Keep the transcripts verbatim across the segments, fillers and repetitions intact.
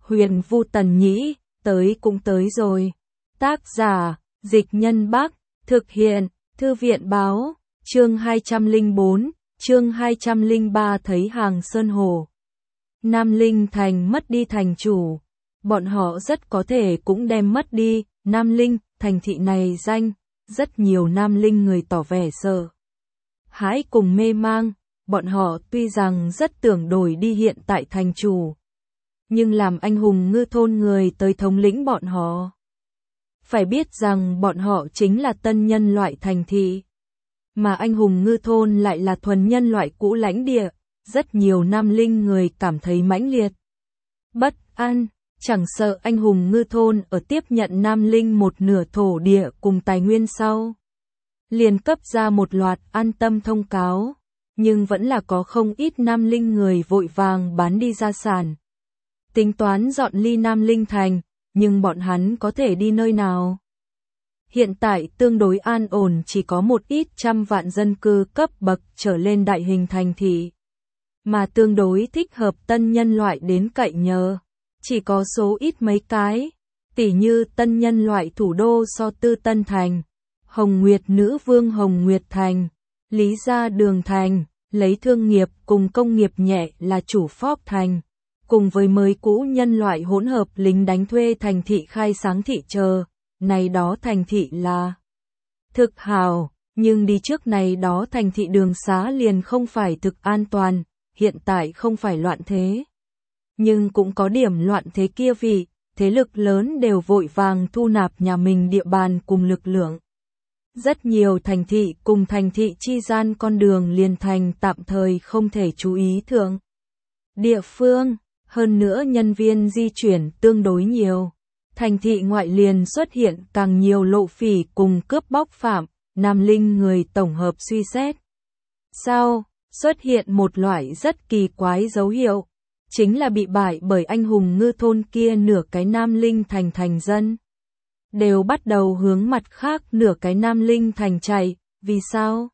Huyền Vu Tần Nhĩ, tới cũng tới rồi. Tác giả, Dịch Nhân Bắc, thực hiện, Thư viện Báo, chương hai trăm lẻ bốn, chương hai trăm lẻ ba thấy hàng Sơn Hồ. Nam Linh Thành mất đi thành chủ, bọn họ rất có thể cũng đem mất đi, Nam Linh, thành thị này danh, rất nhiều Nam Linh người tỏ vẻ sợ hãi cùng mê mang, bọn họ tuy rằng rất tưởng đổi đi hiện tại thành chủ, nhưng làm anh hùng ngư thôn người tới thống lĩnh bọn họ. Phải biết rằng bọn họ chính là tân nhân loại thành thị, mà anh hùng ngư thôn lại là thuần nhân loại cũ lãnh địa, rất nhiều Nam Linh người cảm thấy mãnh liệt bất an, chẳng sợ anh hùng ngư thôn ở tiếp nhận Nam Linh một nửa thổ địa cùng tài nguyên sau, liền cấp ra một loạt an tâm thông cáo, nhưng vẫn là có không ít Nam Linh người vội vàng bán đi gia sản, tính toán dọn ly Nam Linh thành, nhưng bọn hắn có thể đi nơi nào? Hiện tại tương đối an ổn chỉ có một ít trăm vạn dân cư cấp bậc trở lên đại hình thành thị, mà tương đối thích hợp tân nhân loại đến cậy nhờ, chỉ có số ít mấy cái, tỉ như tân nhân loại thủ đô So Tư Tân Thành, Hồng Nguyệt Nữ Vương Hồng Nguyệt Thành, Lý Gia Đường Thành, lấy thương nghiệp cùng công nghiệp nhẹ là chủ Phóc Thành, cùng với mới cũ nhân loại hỗn hợp lính đánh thuê thành thị Khai Sáng thị chờ, này đó thành thị là thực hào, nhưng đi trước này đó thành thị đường xá liền không phải thực an toàn, hiện tại không phải loạn thế. Nhưng cũng có điểm loạn thế kia vị, thế lực lớn đều vội vàng thu nạp nhà mình địa bàn cùng lực lượng. Rất nhiều thành thị cùng thành thị chi gian con đường liền thành tạm thời không thể chú ý thượng địa phương, hơn nữa nhân viên di chuyển tương đối nhiều. Thành thị ngoại liền xuất hiện càng nhiều lộ phỉ cùng cướp bóc phạm, Nam Linh người tổng hợp suy xét. Sau, xuất hiện một loại rất kỳ quái dấu hiệu, chính là bị bại bởi anh hùng ngư thôn kia nửa cái Nam Linh thành thành dân. Đều bắt đầu hướng mặt khác nửa cái Nam Linh thành chạy, vì sao?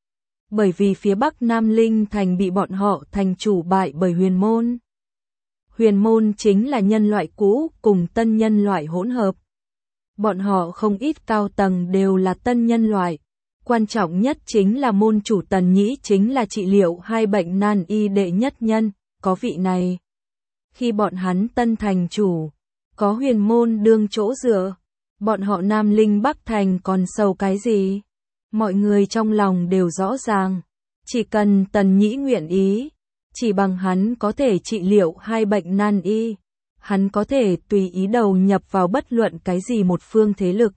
Bởi vì phía Bắc Nam Linh thành bị bọn họ thành chủ bại bởi huyền môn. Huyền môn chính là nhân loại cũ cùng tân nhân loại hỗn hợp. Bọn họ không ít cao tầng đều là tân nhân loại. Quan trọng nhất chính là môn chủ Tần Nhĩ chính là trị liệu hai bệnh nan y đệ nhất nhân, có vị này. Khi bọn hắn tân thành chủ, có huyền môn đương chỗ dựa, bọn họ Nam Linh Bắc thành còn sầu cái gì? Mọi người trong lòng đều rõ ràng, chỉ cần Tần Nhĩ nguyện ý, chỉ bằng hắn có thể trị liệu hai bệnh nan y, hắn có thể tùy ý đầu nhập vào bất luận cái gì một phương thế lực.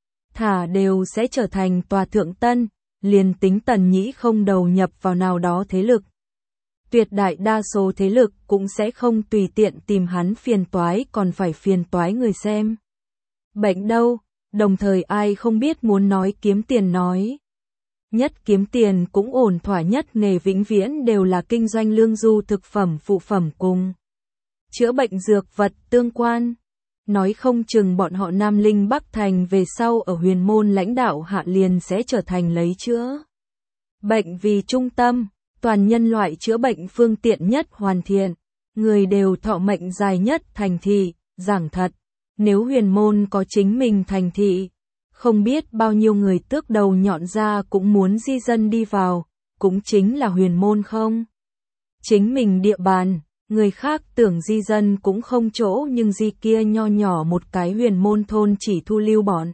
Thả đều sẽ trở thành tòa thượng tân, liền tính Tần Nhĩ không đầu nhập vào nào đó thế lực. Tuyệt đại đa số thế lực cũng sẽ không tùy tiện tìm hắn phiền toái còn phải phiền toái người xem. Bệnh đâu, đồng thời ai không biết muốn nói kiếm tiền nói. Nhất kiếm tiền cũng ổn thỏa nhất nghề vĩnh viễn đều là kinh doanh lương du thực phẩm phụ phẩm cùng chữa bệnh dược vật tương quan. Nói không chừng bọn họ Nam Linh Bắc thành về sau ở huyền môn lãnh đạo hạ liền sẽ trở thành lấy chữa bệnh vì trung tâm, toàn nhân loại chữa bệnh phương tiện nhất hoàn thiện, người đều thọ mệnh dài nhất thành thị, giảng thật, nếu huyền môn có chính mình thành thị, không biết bao nhiêu người tước đầu nhọn ra cũng muốn di dân đi vào, cũng chính là huyền môn không? Chính mình địa bàn, người khác tưởng di dân cũng không chỗ nhưng di kia nho nhỏ một cái huyền môn thôn chỉ thu lưu bọn.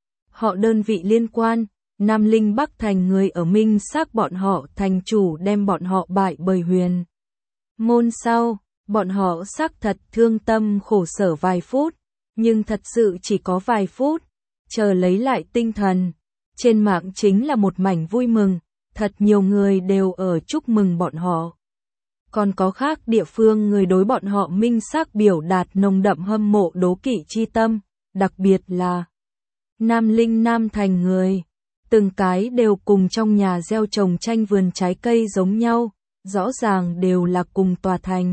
Họ đơn vị liên quan, Nam Linh Bắc thành người ở minh xác bọn họ thành chủ đem bọn họ bại bởi huyền môn sau, bọn họ xác thật thương tâm khổ sở vài phút, nhưng thật sự chỉ có vài phút. Chờ lấy lại tinh thần, trên mạng chính là một mảnh vui mừng, thật nhiều người đều ở chúc mừng bọn họ. Còn có khác địa phương người đối bọn họ minh xác biểu đạt nồng đậm hâm mộ đố kỵ chi tâm, đặc biệt là Nam Linh Nam thành người, từng cái đều cùng trong nhà gieo trồng tranh vườn trái cây giống nhau, rõ ràng đều là cùng tòa thành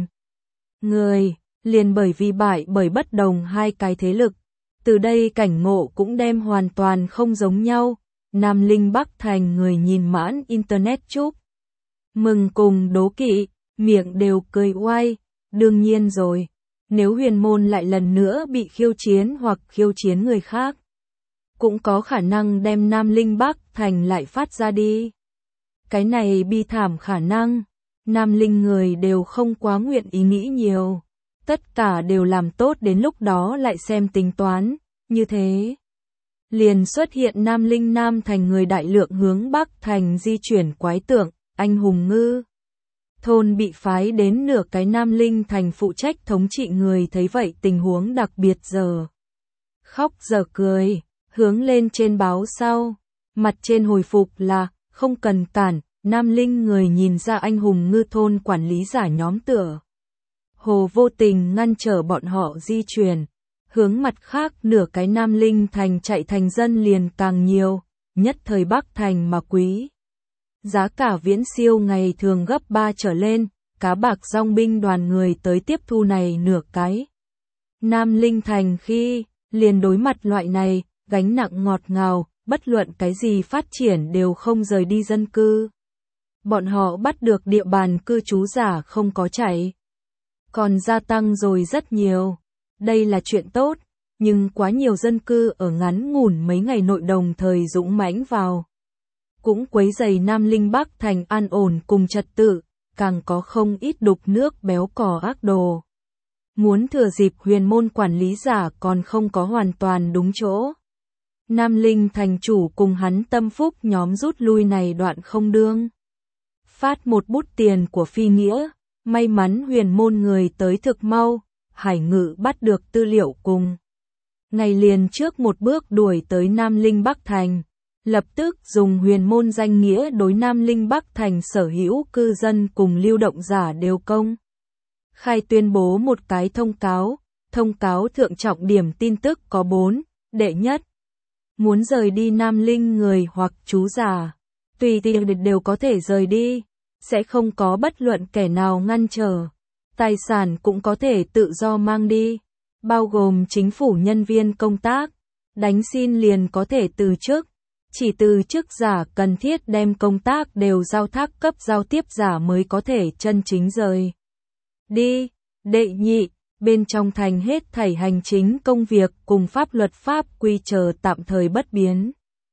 người, liền bởi vì bại bởi bất đồng hai cái thế lực. Từ đây cảnh ngộ cũng đem hoàn toàn không giống nhau, Nam Linh Bắc thành người nhìn mãn internet chúc mừng cùng đố kỵ, miệng đều cười oai, đương nhiên rồi, Nếu huyền môn lại lần nữa bị khiêu chiến hoặc khiêu chiến người khác, cũng có khả năng đem Nam Linh Bắc Thành lại phát ra đi. Cái này bi thảm khả năng, Nam Linh người đều không quá nguyện ý nghĩ nhiều. Tất cả đều làm tốt đến lúc đó lại xem tính toán, như thế. Liền xuất hiện Nam Linh Nam Thành người đại lượng hướng Bắc Thành di chuyển quái tượng, anh hùng ngư. Thôn bị phái đến nửa cái Nam Linh Thành phụ trách thống trị người thấy vậy tình huống đặc biệt giờ. Khóc giờ cười, hướng lên trên báo sau, mặt trên hồi phục là, không cần cản, Nam Linh người nhìn ra anh hùng ngư thôn quản lý giả nhóm tựa. Hồ vô tình ngăn trở bọn họ di chuyển, hướng mặt khác nửa cái Nam Linh Thành chạy thành dân liền càng nhiều, nhất thời Bắc Thành mà quý. Giá cả viễn siêu ngày thường gấp ba trở lên, cá bạc dòng binh đoàn người tới tiếp thu này nửa cái. Nam Linh Thành khi liền đối mặt loại này, gánh nặng ngọt ngào, bất luận cái gì phát triển đều không rời đi dân cư. Bọn họ bắt được địa bàn cư trú giả không có chạy, còn gia tăng rồi rất nhiều. Đây là chuyện tốt, nhưng quá nhiều dân cư ở ngắn ngủn mấy ngày nội đồng thời dũng mãnh vào. Cũng quấy rầy Nam Linh Bắc Thành an ổn cùng trật tự, càng có không ít đục nước béo cò ác đồ. Muốn thừa dịp huyền môn quản lý giả còn không có hoàn toàn đúng chỗ. Nam Linh thành chủ cùng hắn tâm phúc nhóm rút lui này đoạn không đương. Phát một bút tiền của phi nghĩa, may mắn huyền môn người tới thực mau, Hải Ngự bắt được tư liệu cùng. Ngày liền trước một bước đuổi tới Nam Linh Bắc Thành, lập tức dùng huyền môn danh nghĩa đối Nam Linh Bắc Thành sở hữu cư dân cùng lưu động giả đều công. Khai tuyên bố một cái thông cáo, thông cáo thượng trọng điểm tin tức có bốn, đệ nhất. Muốn rời đi Nam Linh người hoặc trú giả, tùy tiện đều có thể rời đi, sẽ không có bất luận kẻ nào ngăn trở. Tài sản cũng có thể tự do mang đi, bao gồm chính phủ nhân viên công tác, đánh xin liền có thể từ chức. Chỉ từ chức giả cần thiết đem công tác đều giao thác cấp giao tiếp giả mới có thể chân chính rời đi. Đệ nhị, bên trong thành hết thảy hành chính công việc cùng pháp luật pháp quy chờ tạm thời bất biến.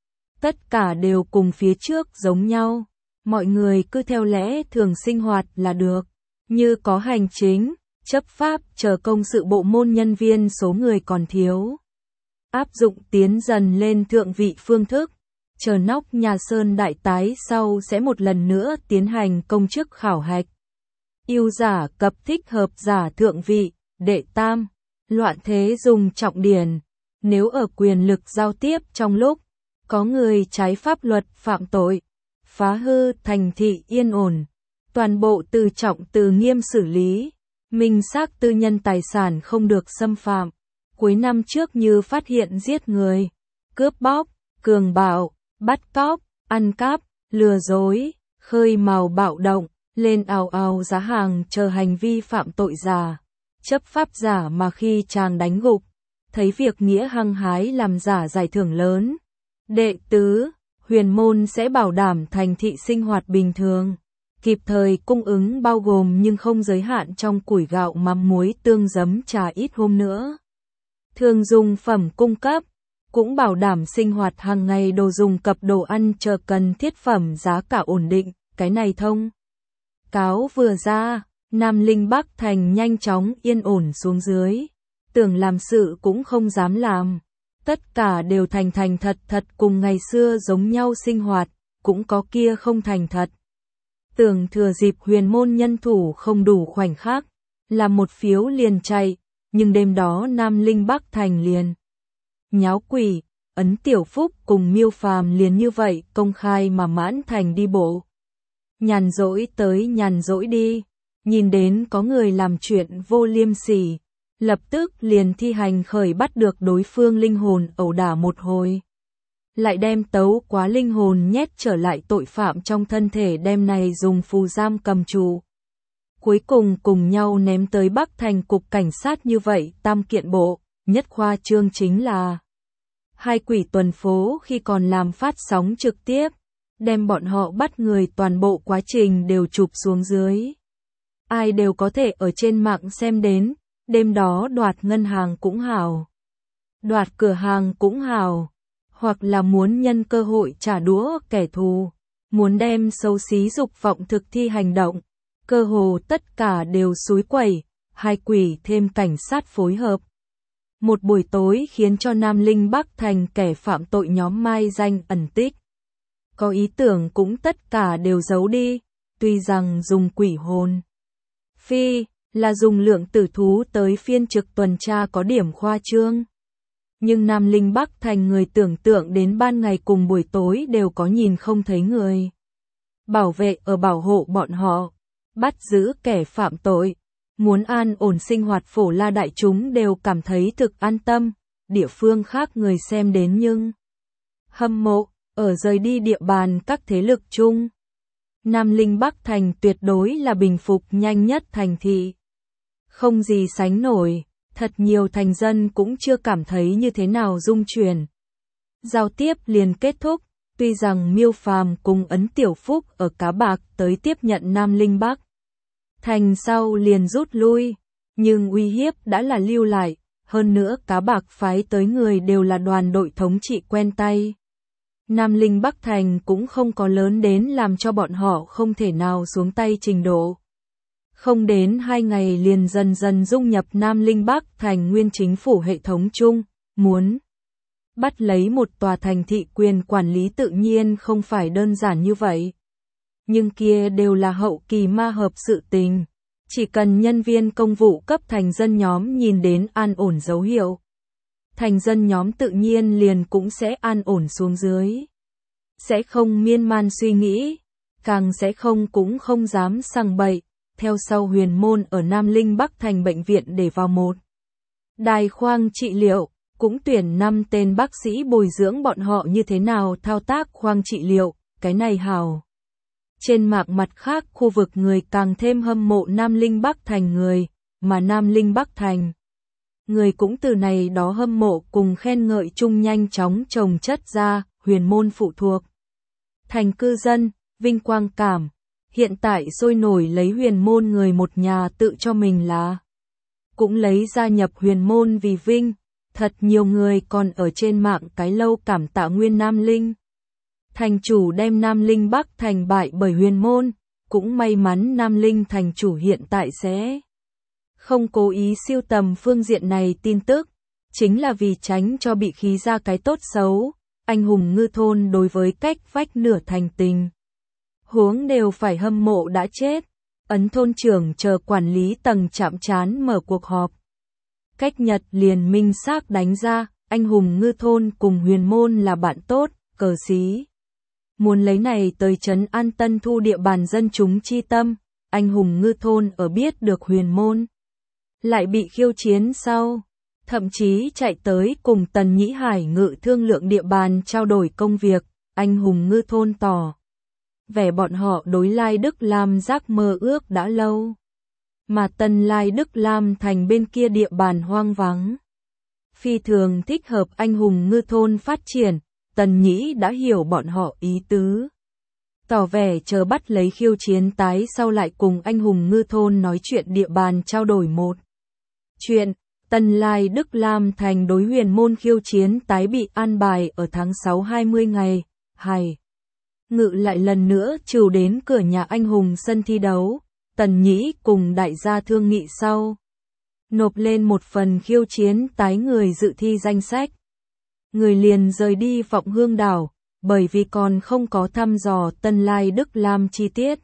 Tất cả đều cùng phía trước giống nhau, mọi người cứ theo lẽ thường sinh hoạt là được. Như có hành chính, chấp pháp chờ công sự bộ môn nhân viên số người còn thiếu. Áp dụng tiến dần lên thượng vị phương thức. Chờ nóc nhà sơn đại tái sau sẽ một lần nữa tiến hành công chức khảo hạch. Ưu giả cập thích hợp giả thượng vị. Đệ tam, loạn thế dùng trọng điển. Nếu ở quyền lực giao tiếp trong lúc có người trái pháp luật phạm tội, phá hư thành thị yên ổn, toàn bộ từ trọng từ nghiêm xử lý, minh xác tư nhân tài sản không được xâm phạm. Cuối năm trước như phát hiện giết người, cướp bóc, cường bạo, bắt cóc, ăn cắp, lừa dối, khơi mào bạo động, lên ào ào giá hàng chờ hành vi phạm tội giả, chấp pháp giả mà khi chàng đánh gục, thấy việc nghĩa hăng hái làm giả giải thưởng lớn. Đệ tứ, huyền môn sẽ bảo đảm thành thị sinh hoạt bình thường, kịp thời cung ứng bao gồm nhưng không giới hạn trong củi gạo mắm muối tương giấm trà ít hôm nữa. Thường dùng phẩm cung cấp, cũng bảo đảm sinh hoạt hàng ngày đồ dùng cập đồ ăn chờ cần thiết phẩm giá cả ổn định, cái này thông. Cáo vừa ra, Nam Linh Bắc Thành nhanh chóng yên ổn xuống dưới, tưởng làm sự cũng không dám làm, tất cả đều thành thành thật thật cùng ngày xưa giống nhau sinh hoạt, cũng có kia không thành thật. Tưởng thừa dịp huyền môn nhân thủ không đủ khoảnh khắc, làm một phiếu liền chạy, nhưng đêm đó Nam Linh Bắc Thành liền. Nháo quỷ, Ấn Tiểu Phúc cùng Miêu Phàm liền như vậy công khai mà mãn thành đi bộ. Nhàn rỗi tới nhàn rỗi đi, nhìn đến có người làm chuyện vô liêm sỉ, lập tức liền thi hành khởi bắt được đối phương linh hồn ẩu đả một hồi. Lại đem tấu quá linh hồn nhét trở lại tội phạm trong thân thể đem này dùng phù giam cầm tù. Cuối cùng cùng nhau ném tới Bắc Thành cục cảnh sát như vậy tam kiện bộ, nhất khoa trương chính là hai quỷ tuần phố khi còn làm phát sóng trực tiếp, đem bọn họ bắt người toàn bộ quá trình đều chụp xuống dưới. Ai đều có thể ở trên mạng xem đến, Đêm đó đoạt ngân hàng cũng hào, đoạt cửa hàng cũng hào, hoặc là muốn nhân cơ hội trả đũa kẻ thù, muốn đem xấu xí dục vọng thực thi hành động, cơ hồ tất cả đều xúi quẩy, hai quỷ thêm cảnh sát phối hợp. Một buổi tối khiến cho Nam Linh Bắc thành kẻ phạm tội nhóm mai danh ẩn tích. Có ý tưởng cũng tất cả đều giấu đi, tuy rằng dùng quỷ hồn phi là dùng lượng tử thú tới phiên trực tuần tra có điểm khoa trương. Nhưng Nam Linh Bắc thành người tưởng tượng đến ban ngày cùng buổi tối đều có nhìn không thấy người. Bảo vệ ở bảo hộ bọn họ, bắt giữ kẻ phạm tội, muốn an ổn sinh hoạt phổ la đại chúng đều cảm thấy thực an tâm, địa phương khác người xem đến nhưng hâm mộ, ở rời đi địa bàn các thế lực chung. Nam Linh Bắc thành tuyệt đối là bình phục nhanh nhất thành thị. Không gì sánh nổi, thật nhiều thành dân cũng chưa cảm thấy như thế nào rung chuyển. Giao tiếp liền kết thúc, tuy rằng Miêu Phàm cùng Ấn Tiểu Phúc ở Cá Bạc tới tiếp nhận Nam Linh Bắc thành sau liền rút lui, nhưng uy hiếp đã là lưu lại, hơn nữa Cá Bạc phái tới người đều là đoàn đội thống trị quen tay. Nam Linh Bắc thành cũng không có lớn đến làm cho bọn họ không thể nào xuống tay trình độ. Không đến hai ngày liền dần dần dung nhập Nam Linh Bắc thành nguyên chính phủ hệ thống chung, muốn bắt lấy một tòa thành thị quyền quản lý tự nhiên không phải đơn giản như vậy. Nhưng kia đều là hậu kỳ ma hợp sự tình, chỉ cần nhân viên công vụ cấp thành dân nhóm nhìn đến an ổn dấu hiệu, thành dân nhóm tự nhiên liền cũng sẽ an ổn xuống dưới. Sẽ không miên man suy nghĩ, càng sẽ không cũng không dám sằng bậy. Theo sau Huyền Môn ở Nam Linh Bắc thành bệnh viện để vào một đài khoang trị liệu, cũng tuyển năm tên bác sĩ bồi dưỡng bọn họ như thế nào thao tác khoang trị liệu, cái này hào. Trên mạng mặt khác khu vực người càng thêm hâm mộ Nam Linh Bắc thành người, mà Nam Linh Bắc thành người cũng từ này đó hâm mộ cùng khen ngợi chung nhanh chóng chồng chất ra, Huyền Môn phụ thuộc thành cư dân, vinh quang cảm. Hiện tại sôi nổi lấy Huyền Môn người một nhà tự cho mình là cũng lấy gia nhập Huyền Môn vì vinh, thật nhiều người còn ở trên mạng cái lâu cảm tạ nguyên Nam Linh. Thành chủ đem Nam Linh Bắc thành bại bởi Huyền Môn, cũng may mắn Nam Linh thành chủ hiện tại sẽ không cố ý siêu tầm phương diện này tin tức, chính là vì tránh cho bị khí ra cái tốt xấu, anh hùng ngư thôn đối với cách vách nửa thành tình huống đều phải hâm mộ đã chết. Ấn thôn trưởng chờ quản lý tầng chạm trán mở cuộc họp. Cách Nhật liền minh xác đánh ra, anh hùng ngư thôn cùng Huyền Môn là bạn tốt, cờ xí. Muốn lấy này tới trấn an Tân Thu địa bàn dân chúng chi tâm, anh hùng ngư thôn ở biết được Huyền Môn lại bị khiêu chiến sau, thậm chí chạy tới cùng Tần Nhĩ Hải ngự thương lượng địa bàn trao đổi công việc, anh hùng ngư thôn tỏ vẻ bọn họ đối Lai Đức Lam giác mơ ước đã lâu. Mà Tân Lai Đức Lam thành bên kia địa bàn hoang vắng. Phi thường thích hợp anh hùng ngư thôn phát triển, Tần Nhĩ đã hiểu bọn họ ý tứ. Tỏ vẻ chờ bắt lấy khiêu chiến tái sau lại cùng anh hùng ngư thôn nói chuyện địa bàn trao đổi một chuyện. Tân Lai Đức Lam thành đối Huyền Môn khiêu chiến tái bị an bài ở tháng sáu hai mươi ngày, hay ngự lại lần nữa trừ đến cửa nhà anh hùng sân thi đấu, Tần Nhĩ cùng đại gia thương nghị sau. Nộp lên một phần khiêu chiến tái người dự thi danh sách. Người liền rời đi Vọng Hương đảo, bởi vì còn không có thăm dò Tân Lai Đức Lam chi tiết.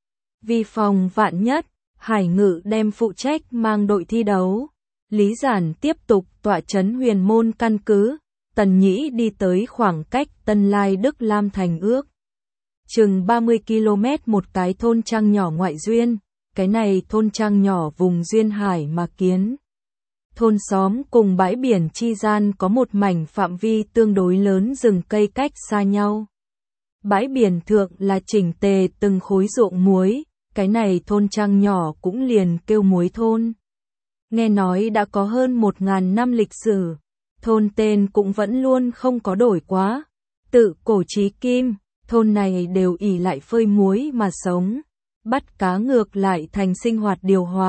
Vì phòng vạn nhất, Hải Ngự đem phụ trách mang đội thi đấu. Lý Giản tiếp tục tọa trấn Huyền Môn căn cứ, Tần Nhĩ đi tới khoảng cách Tân Lai Đức Lam thành ước chừng ba mươi ki lô mét một cái thôn trang nhỏ ngoại duyên, cái này thôn trang nhỏ vùng duyên hải mà kiến. Thôn xóm cùng bãi biển chi gian có một mảnh phạm vi tương đối lớn rừng cây cách xa nhau. Bãi biển thượng là chỉnh tề từng khối ruộng muối, cái này thôn trang nhỏ cũng liền kêu muối thôn. Nghe nói đã có hơn một ngàn năm lịch sử, thôn tên cũng vẫn luôn không có đổi quá. Tự cổ chí kim, thôn này đều ỷ lại phơi muối mà sống, bắt cá ngược lại thành sinh hoạt điều hòa.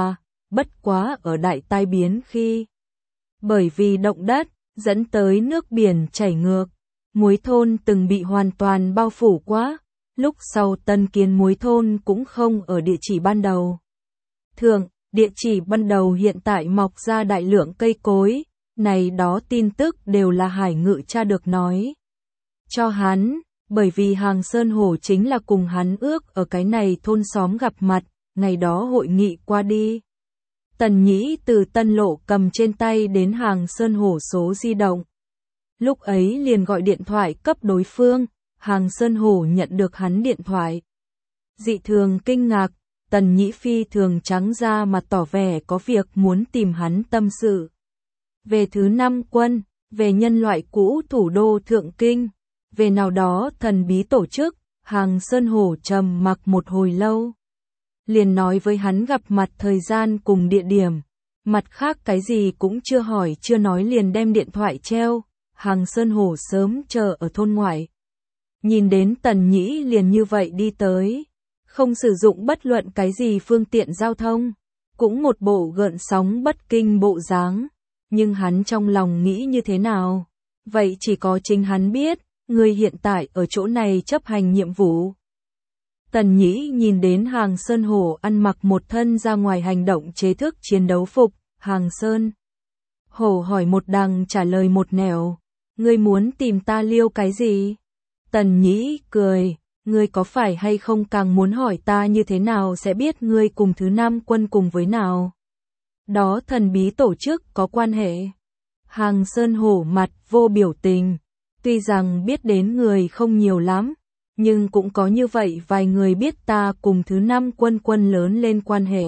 bất quá ở đại tai biến khi bởi vì động đất dẫn tới nước biển chảy ngược, Muối thôn từng bị hoàn toàn bao phủ quá, lúc sau tân kiến Muối thôn cũng không ở địa chỉ ban đầu. Thường, địa chỉ ban đầu hiện tại mọc ra đại lượng cây cối, này đó tin tức đều là Hải Ngự cha được nói cho hắn, bởi vì Hàng Sơn Hổ chính là cùng hắn ước ở cái này thôn xóm gặp mặt, ngày đó hội nghị qua đi. Tần Nhĩ từ Tân Lộ cầm trên tay đến Hàng Sơn Hổ số di động. Lúc ấy liền gọi điện thoại cấp đối phương, Hàng Sơn Hổ nhận được hắn điện thoại. Dị thường kinh ngạc, Tần Nhĩ phi thường trắng ra mà tỏ vẻ có việc muốn tìm hắn tâm sự. Về thứ năm quân, về nhân loại cũ thủ đô Thượng Kinh, về nào đó thần bí tổ chức, Hàng Sơn Hổ trầm mặc một hồi lâu. Liền nói với hắn gặp mặt thời gian cùng địa điểm, mặt khác cái gì cũng chưa hỏi chưa nói liền đem điện thoại treo, Hàng Sơn Hổ sớm chờ ở thôn ngoại. Nhìn đến Tần Nhĩ liền như vậy đi tới, không sử dụng bất luận cái gì phương tiện giao thông, cũng một bộ gợn sóng bất kinh bộ dáng, nhưng hắn trong lòng nghĩ như thế nào, vậy chỉ có chính hắn biết, người hiện tại ở chỗ này chấp hành nhiệm vụ. Tần Nhĩ nhìn đến Hàng Sơn Hổ ăn mặc một thân ra ngoài hành động chế thức chiến đấu phục, Hàng Sơn Hổ hỏi một đằng trả lời một nẻo, ngươi muốn tìm ta liêu cái gì? Tần Nhĩ cười, ngươi có phải hay không càng muốn hỏi ta như thế nào sẽ biết ngươi cùng thứ năm quân cùng với nào? Đó thần bí tổ chức có quan hệ. Hàng Sơn Hổ mặt vô biểu tình, tuy rằng biết đến người không nhiều lắm, nhưng cũng có như vậy vài người biết ta cùng thứ năm quân quân lớn lên quan hệ.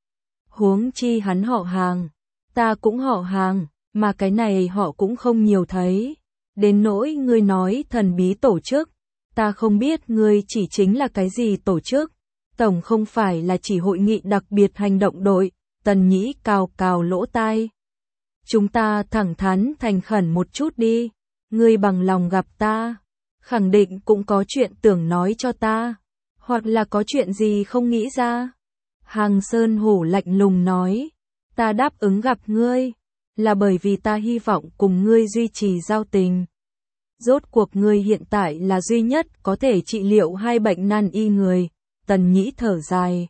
Huống chi hắn họ Hàng, ta cũng họ Hàng, mà cái này họ cũng không nhiều thấy. Đến nỗi ngươi nói thần bí tổ chức, ta không biết ngươi chỉ chính là cái gì tổ chức, tổng không phải là chỉ hội nghị đặc biệt hành động đội. Tần Nhĩ cào cào lỗ tai. Chúng ta thẳng thắn thành khẩn một chút đi, ngươi bằng lòng gặp ta, khẳng định cũng có chuyện tưởng nói cho ta, hoặc là có chuyện gì không nghĩ ra. Hàng Sơn Hổ lạnh lùng nói, ta đáp ứng gặp ngươi, là bởi vì ta hy vọng cùng ngươi duy trì giao tình. Rốt cuộc ngươi hiện tại là duy nhất có thể trị liệu hai bệnh nan y người. Tần Nhĩ thở dài.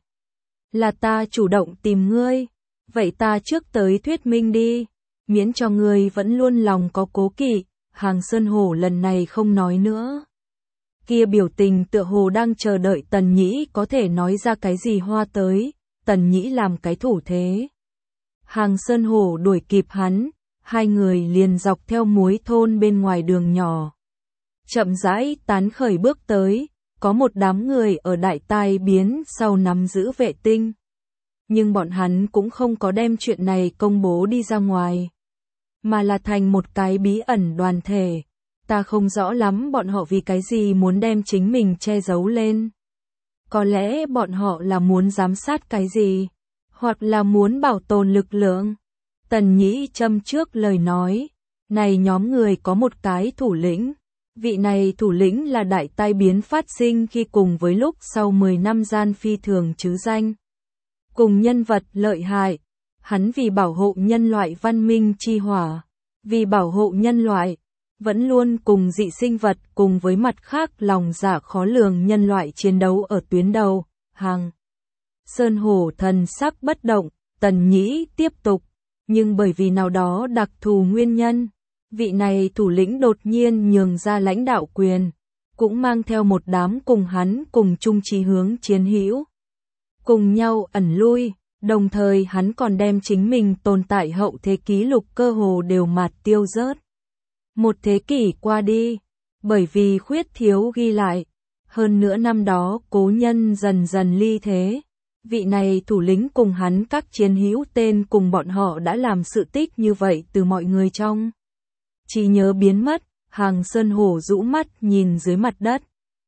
Là ta chủ động tìm ngươi, vậy ta trước tới thuyết minh đi, miễn cho ngươi vẫn luôn lòng có cố kỵ. Hàng Sơn Hổ lần này không nói nữa. Kia biểu tình tựa hồ đang chờ đợi Tần Nhĩ có thể nói ra cái gì hoa tới, Tần Nhĩ làm cái thủ thế. Hàng Sơn Hổ đuổi kịp hắn, hai người liền dọc theo Muối thôn bên ngoài đường nhỏ. Chậm rãi tán khởi bước tới, có một đám người ở đại tai biến sau nắm giữ vệ tinh. Nhưng bọn hắn cũng không có đem chuyện này công bố đi ra ngoài, mà là thành một cái bí ẩn đoàn thể. Ta không rõ lắm bọn họ vì cái gì muốn đem chính mình che giấu lên. Có lẽ bọn họ là muốn giám sát cái gì, hoặc là muốn bảo tồn lực lượng. Tần Nhĩ châm trước lời nói, này nhóm người có một cái thủ lĩnh. Vị này thủ lĩnh là đại tai biến phát sinh khi cùng với lúc sau mười năm gian phi thường chứ danh. Cùng nhân vật lợi hại, hắn vì bảo hộ nhân loại văn minh chi hỏa, vì bảo hộ nhân loại, vẫn luôn cùng dị sinh vật cùng với mặt khác lòng dạ khó lường nhân loại chiến đấu ở tuyến đầu. Hàng Sơn Hổ thần sắc bất động, Tần Nhĩ tiếp tục, nhưng bởi vì nào đó đặc thù nguyên nhân, vị này thủ lĩnh đột nhiên nhường ra lãnh đạo quyền, cũng mang theo một đám cùng hắn cùng chung chí hướng chiến hữu, cùng nhau ẩn lui, đồng thời hắn còn đem chính mình tồn tại hậu thế kỷ lục cơ hồ đều mạt tiêu rớt. Một thế kỷ qua đi, bởi vì khuyết thiếu ghi lại, hơn nữa năm đó cố nhân dần dần ly thế, vị này thủ lĩnh cùng hắn các chiến hữu tên cùng bọn họ đã làm sự tích như vậy từ mọi người trong trí nhớ biến mất. Hàng Sơn Hổ rũ mắt nhìn dưới mặt đất,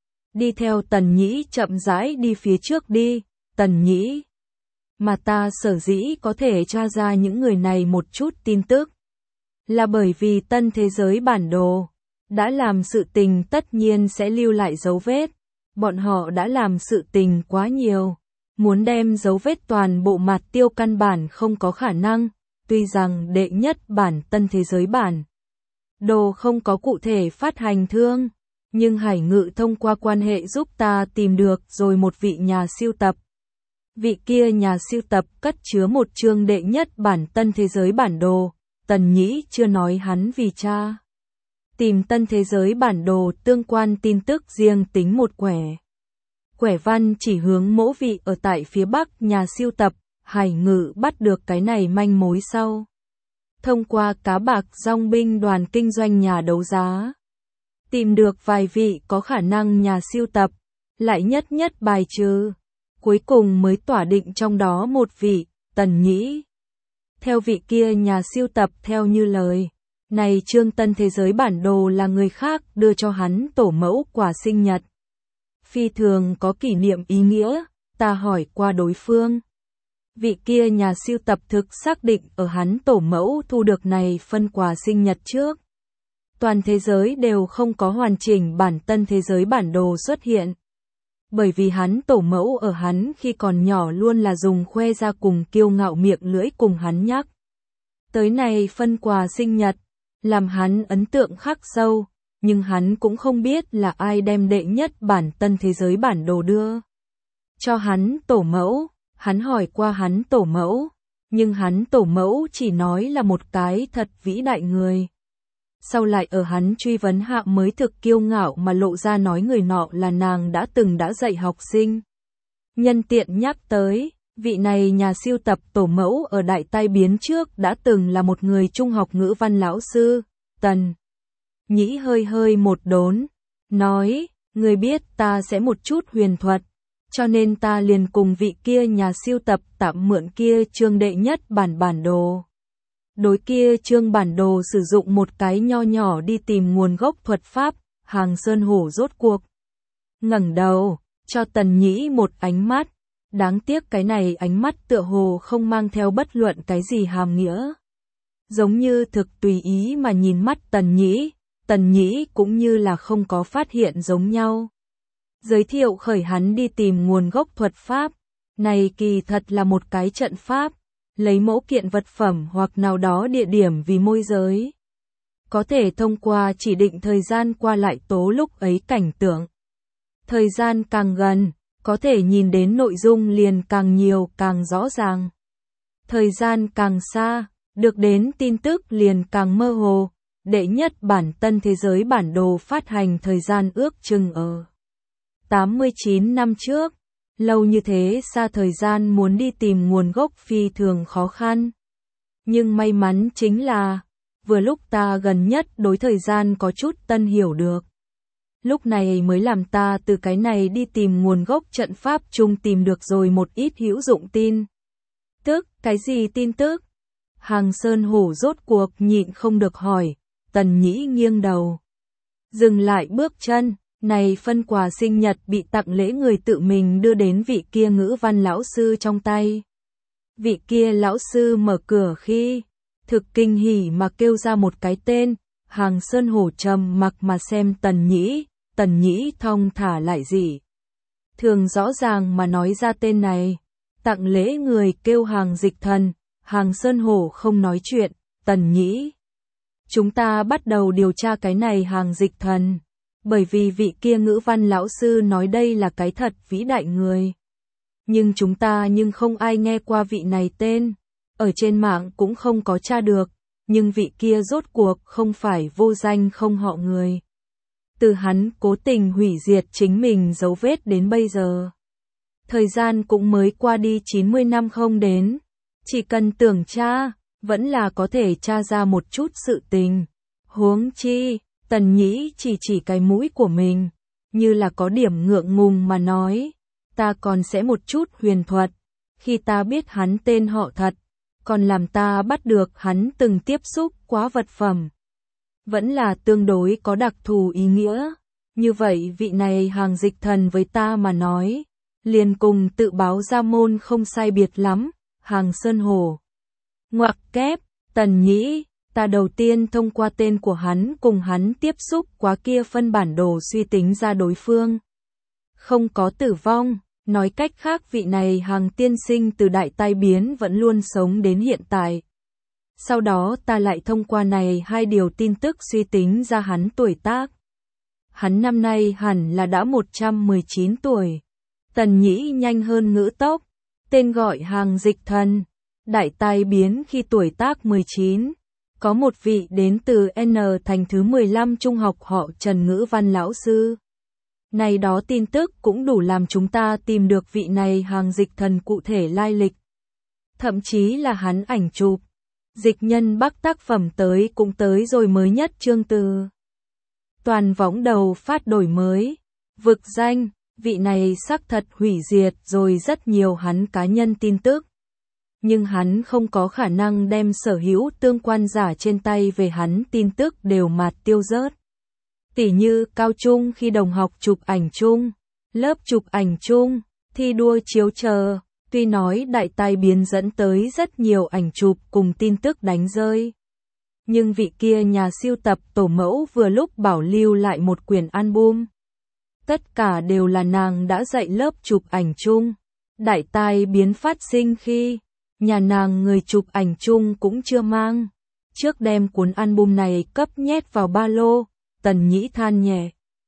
đi theo Tần Nhĩ chậm rãi đi phía trước đi. Tần Nhĩ, mà ta sở dĩ có thể tra ra những người này một chút tin tức, là bởi vì tân thế giới bản đồ đã làm sự tình tất nhiên sẽ lưu lại dấu vết. Bọn họ đã làm sự tình quá nhiều, muốn đem dấu vết toàn bộ Mạt Tiêu căn bản không có khả năng, tuy rằng đệ nhất bản tân thế giới bản đồ không có cụ thể phát hành thương, nhưng Hải Ngự thông qua quan hệ giúp ta tìm được rồi một vị nhà sưu tập. Vị kia nhà sưu tập cất chứa một chương đệ nhất bản tân thế giới bản đồ, Tần Nhĩ chưa nói hắn vì cha tìm tân thế giới bản đồ tương quan tin tức riêng tính một quẻ. Quẻ văn chỉ hướng mỗ vị ở tại phía bắc nhà sưu tập, Hải Ngự bắt được cái này manh mối sau. Thông qua cá bạc dòng binh đoàn kinh doanh nhà đấu giá, tìm được vài vị có khả năng nhà sưu tập, lại nhất nhất bài trừ. Cuối cùng mới tỏa định trong đó một vị, Tần Nhĩ. Theo vị kia nhà sưu tập theo như lời, này chương tân thế giới bản đồ là người khác đưa cho hắn tổ mẫu quà sinh nhật. Phi thường có kỷ niệm ý nghĩa, ta hỏi qua đối phương. Vị kia nhà sưu tập thực xác định ở hắn tổ mẫu thu được này phân quà sinh nhật trước. Toàn thế giới đều không có hoàn chỉnh bản tân thế giới bản đồ xuất hiện. Bởi vì hắn tổ mẫu ở hắn khi còn nhỏ luôn là dùng khoe ra cùng kiêu ngạo miệng lưỡi cùng hắn nhắc. Tới này phân quà sinh nhật, làm hắn ấn tượng khắc sâu, nhưng hắn cũng không biết là ai đem đệ nhất bản tân thế giới bản đồ đưa cho hắn tổ mẫu. Hắn hỏi qua hắn tổ mẫu, nhưng hắn tổ mẫu chỉ nói là một cái thật vĩ đại người. Sau lại ở hắn truy vấn hạ mới thực kiêu ngạo mà lộ ra nói người nọ là nàng đã từng đã dạy học sinh. Nhân tiện nhắc tới, vị này nhà sưu tập tổ mẫu ở Đại Tai Biến trước đã từng là một người trung học ngữ văn lão sư. Tần Nhĩ hơi hơi một đốn, nói, người biết ta sẽ một chút huyền thuật, cho nên ta liền cùng vị kia nhà sưu tập tạm mượn kia chương đệ nhất bản bản đồ. Đối kia chương bản đồ sử dụng một cái nho nhỏ đi tìm nguồn gốc thuật pháp, Hàng Sơn Hổ rốt cuộc ngẩng đầu, cho Tần Nhĩ một ánh mắt, đáng tiếc cái này ánh mắt tựa hồ không mang theo bất luận cái gì hàm nghĩa. Giống như thực tùy ý mà nhìn mắt Tần Nhĩ, Tần Nhĩ cũng như là không có phát hiện giống nhau. Giới thiệu khởi hắn đi tìm nguồn gốc thuật pháp, này kỳ thật là một cái trận pháp. Lấy mẫu kiện vật phẩm hoặc nào đó địa điểm vì môi giới. Có thể thông qua chỉ định thời gian qua lại tố lúc ấy cảnh tượng. Thời gian càng gần, có thể nhìn đến nội dung liền càng nhiều càng rõ ràng. Thời gian càng xa, được đến tin tức liền càng mơ hồ. Đệ nhất bản tân thế giới bản đồ phát hành thời gian ước chừng ở tám mươi chín năm trước. Lâu như thế xa thời gian muốn đi tìm nguồn gốc phi thường khó khăn. Nhưng may mắn chính là, vừa lúc ta gần nhất đối thời gian có chút tân hiểu được. Lúc này mới làm ta từ cái này đi tìm nguồn gốc trận pháp chung tìm được rồi một ít hữu dụng tin. Tức, cái gì tin tức? Hàng Sơn Hổ rốt cuộc nhịn không được hỏi, Tần Nhĩ nghiêng đầu. Dừng lại bước chân. Này phân quà sinh nhật bị tặng lễ người tự mình đưa đến vị kia ngữ văn lão sư trong tay. Vị kia lão sư mở cửa khi, thực kinh hỉ mà kêu ra một cái tên, Hàng Sơn Hổ trầm mặc mà xem Tần Nhĩ, Tần Nhĩ thong thả lại gì. Thường rõ ràng mà nói ra tên này, tặng lễ người kêu Hàng Dịch Thần, Hàng Sơn Hổ không nói chuyện, Tần Nhĩ. Chúng ta bắt đầu điều tra cái này Hàng Dịch Thần. Bởi vì vị kia ngữ văn lão sư nói đây là cái thật vĩ đại người. Nhưng chúng ta nhưng không ai nghe qua vị này tên. Ở trên mạng cũng không có tra được. Nhưng vị kia rốt cuộc không phải vô danh không họ người. Từ hắn cố tình hủy diệt chính mình dấu vết đến bây giờ. Thời gian cũng mới qua đi chín mươi năm không đến. Chỉ cần tưởng tra, vẫn là có thể tra ra một chút sự tình. Huống chi. Tần Nhĩ chỉ chỉ cái mũi của mình, như là có điểm ngượng ngùng mà nói, ta còn sẽ một chút huyền thuật, khi ta biết hắn tên họ thật, còn làm ta bắt được hắn từng tiếp xúc quá vật phẩm. Vẫn là tương đối có đặc thù ý nghĩa, như vậy vị này Hàng Dịch Thần với ta mà nói, liền cùng tự báo ra môn không sai biệt lắm, Hàng Sơn Hổ. Ngoặc kép, Tần Nhĩ. Ta đầu tiên thông qua tên của hắn cùng hắn tiếp xúc quá kia phân bản đồ suy tính ra đối phương. Không có tử vong, Nói cách khác vị này Hàng tiên sinh từ đại tai biến vẫn luôn sống đến hiện tại. Sau đó ta lại thông qua này hai điều tin tức suy tính ra hắn tuổi tác. Hắn năm nay hẳn là đã một trăm mười chín tuổi. Tần Nhĩ nhanh hơn ngữ tốc. Tên gọi Hàng Dịch Thần. Đại tai biến khi tuổi tác mười chín. Có một vị đến từ N thành thứ mười lăm trung học họ Trần Ngữ Văn lão sư. Này đó tin tức cũng đủ làm chúng ta tìm được vị này Hàng Dịch Thần cụ thể lai lịch. Thậm chí là hắn ảnh chụp. Dịch Nhân Bắc tác phẩm tới cũng tới rồi mới nhất chương từ. Toàn võng đầu phát đổi mới. Vực danh, vị này xác thật hủy diệt rồi rất nhiều hắn cá nhân tin tức. Nhưng hắn không có khả năng đem sở hữu tương quan giả trên tay về hắn tin tức đều mạt tiêu rớt. Tỉ như cao trung khi đồng học chụp ảnh chung, lớp chụp ảnh chung, thi đua chiếu chờ, tuy nói đại tai biến dẫn tới rất nhiều ảnh chụp cùng tin tức đánh rơi. Nhưng vị kia nhà siêu tập tổ mẫu vừa lúc bảo lưu lại một quyển album. Tất cả đều là nàng đã dạy lớp chụp ảnh chung. Đại tai biến phát sinh khi nhà nàng người chụp ảnh chung cũng chưa mang. Trước đem cuốn album này cấp nhét vào ba lô, Tần Nhĩ than nhẹ.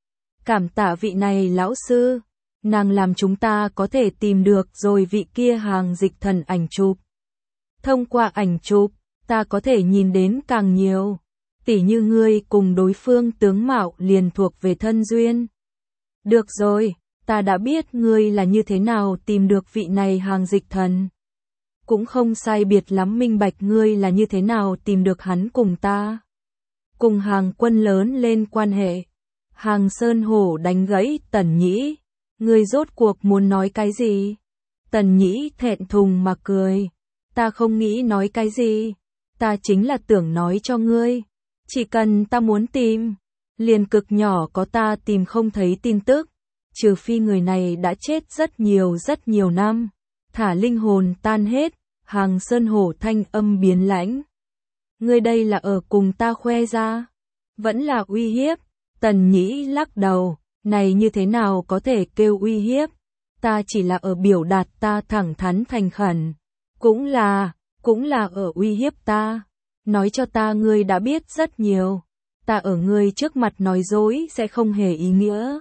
Cảm tạ vị này lão sư, nàng làm chúng ta có thể tìm được rồi vị kia Hàng Dịch Thần ảnh chụp. Thông qua ảnh chụp, ta có thể nhìn đến càng nhiều. Tỉ như ngươi cùng đối phương tướng mạo liền thuộc về thân duyên. Được rồi, ta đã biết ngươi là như thế nào tìm được vị này Hàng Dịch Thần. Cũng không sai biệt lắm minh bạch ngươi là như thế nào tìm được hắn cùng ta. Cùng Hàng Quân lớn lên quan hệ. Hàng Sơn Hổ đánh gãy Tần Nhĩ. Ngươi rốt cuộc muốn nói cái gì? Tần Nhĩ thẹn thùng mà cười. Ta không nghĩ nói cái gì. Ta chính là tưởng nói cho ngươi. Chỉ cần ta muốn tìm. Liền cực nhỏ có ta tìm không thấy tin tức. Trừ phi người này đã chết rất nhiều rất nhiều năm. Thả linh hồn tan hết. Hàng Sơn Hổ thanh âm biến lãnh. Ngươi đây là ở cùng ta khoe ra. Vẫn là uy hiếp. Tần Nhĩ lắc đầu. Này như thế nào có thể kêu uy hiếp. Ta chỉ là ở biểu đạt ta thẳng thắn thành khẩn. Cũng là, cũng là ở uy hiếp ta. Nói cho ta ngươi đã biết rất nhiều. Ta ở ngươi trước mặt nói dối sẽ không hề ý nghĩa.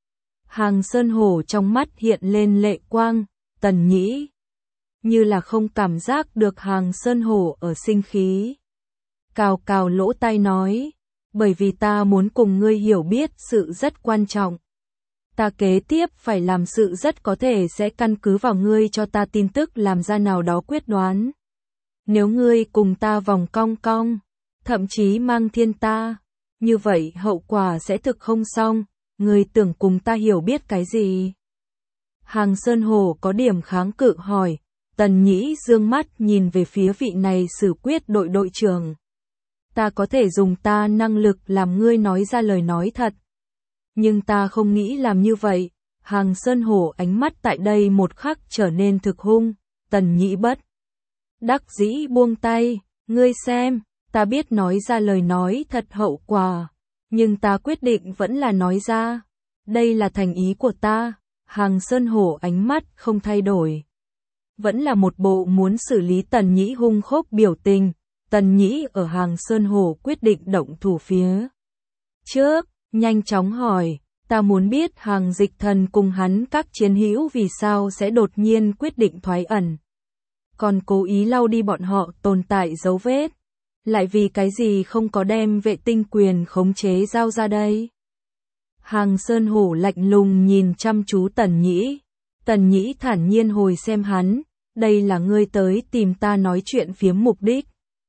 Hàng Sơn Hổ trong mắt hiện lên lệ quang. Tần Nhĩ như là không cảm giác được Hàng Sơn Hổ ở sinh khí. Cào cào lỗ tai nói, bởi vì ta muốn cùng ngươi hiểu biết sự rất quan trọng. Ta kế tiếp phải làm sự rất có thể sẽ căn cứ vào ngươi cho ta tin tức làm ra nào đó quyết đoán. Nếu ngươi cùng ta vòng cong cong, thậm chí mang thiên ta, như vậy hậu quả sẽ thực không xong, ngươi tưởng cùng ta hiểu biết cái gì? Hàng Sơn Hổ có điểm kháng cự hỏi. Tần Nhĩ dương mắt nhìn về phía vị này xử quyết đội đội trưởng. Ta có thể dùng ta năng lực làm ngươi nói ra lời nói thật. Nhưng ta không nghĩ làm như vậy. Hàng Sơn Hổ ánh mắt tại đây một khắc trở nên thực hung. Tần Nhĩ bất đắc dĩ buông tay. Ngươi xem, ta biết nói ra lời nói thật hậu quả. Nhưng ta quyết định vẫn là nói ra. Đây là thành ý của ta. Hàng Sơn Hổ ánh mắt không thay đổi. Vẫn là một bộ muốn xử lý Tần Nhĩ hung khốc biểu tình. Tần Nhĩ ở Hàng Sơn Hổ quyết định động thủ phía trước, nhanh chóng hỏi, ta muốn biết Hàng Dịch Thần cùng hắn các chiến hữu vì sao sẽ đột nhiên quyết định thoái ẩn. Còn cố ý lau đi bọn họ tồn tại dấu vết. Lại vì cái gì không có đem vệ tinh quyền khống chế giao ra đây? Hàng Sơn Hổ lạnh lùng nhìn chăm chú Tần Nhĩ. Tần Nhĩ thản nhiên hồi xem hắn, đây là ngươi tới tìm ta nói chuyện phiếm mục đích.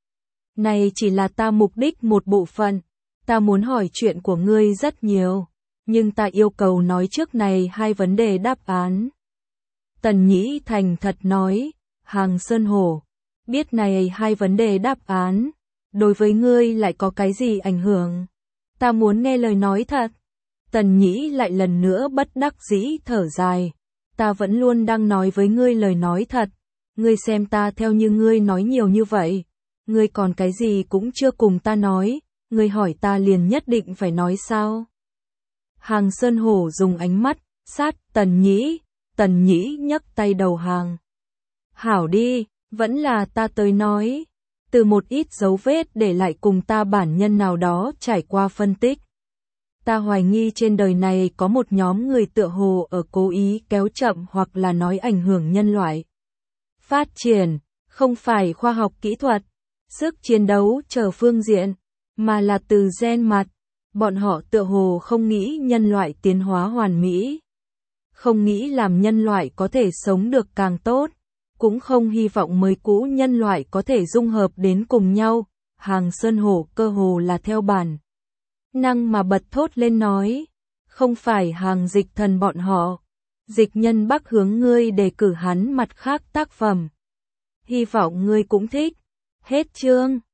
Này chỉ là ta mục đích một bộ phận, ta muốn hỏi chuyện của ngươi rất nhiều, nhưng ta yêu cầu nói trước này hai vấn đề đáp án. Tần Nhĩ thành thật nói, Hàng Sơn Hổ, biết này hai vấn đề đáp án, đối với ngươi lại có cái gì ảnh hưởng? Ta muốn nghe lời nói thật. Tần Nhĩ lại lần nữa bất đắc dĩ thở dài. Ta vẫn luôn đang nói với ngươi lời nói thật. Ngươi xem ta theo như ngươi nói nhiều như vậy. Ngươi còn cái gì cũng chưa cùng ta nói. Ngươi hỏi ta liền nhất định phải nói sao? Hàng Sơn Hổ dùng ánh mắt sát Tần Nhĩ. Tần Nhĩ nhấc tay đầu hàng. Hảo đi, vẫn là ta tới nói. Từ một ít dấu vết để lại cùng ta bản nhân nào đó trải qua phân tích. Ta hoài nghi trên đời này có một nhóm người tựa hồ ở cố ý kéo chậm hoặc là nói ảnh hưởng nhân loại. Phát triển, không phải khoa học kỹ thuật, sức chiến đấu chờ phương diện, mà là từ gen mặt. Bọn họ tựa hồ không nghĩ nhân loại tiến hóa hoàn mỹ. Không nghĩ làm nhân loại có thể sống được càng tốt. Cũng không hy vọng mới cũ nhân loại có thể dung hợp đến cùng nhau. Hàng Sơn Hổ cơ hồ là theo bản năng mà bật thốt lên nói. Không phải Hàng Dịch Thần bọn họ. Dịch Nhân Bắc hướng ngươi đề cử hắn mặt khác tác phẩm. Hy vọng ngươi cũng thích. Hết chương.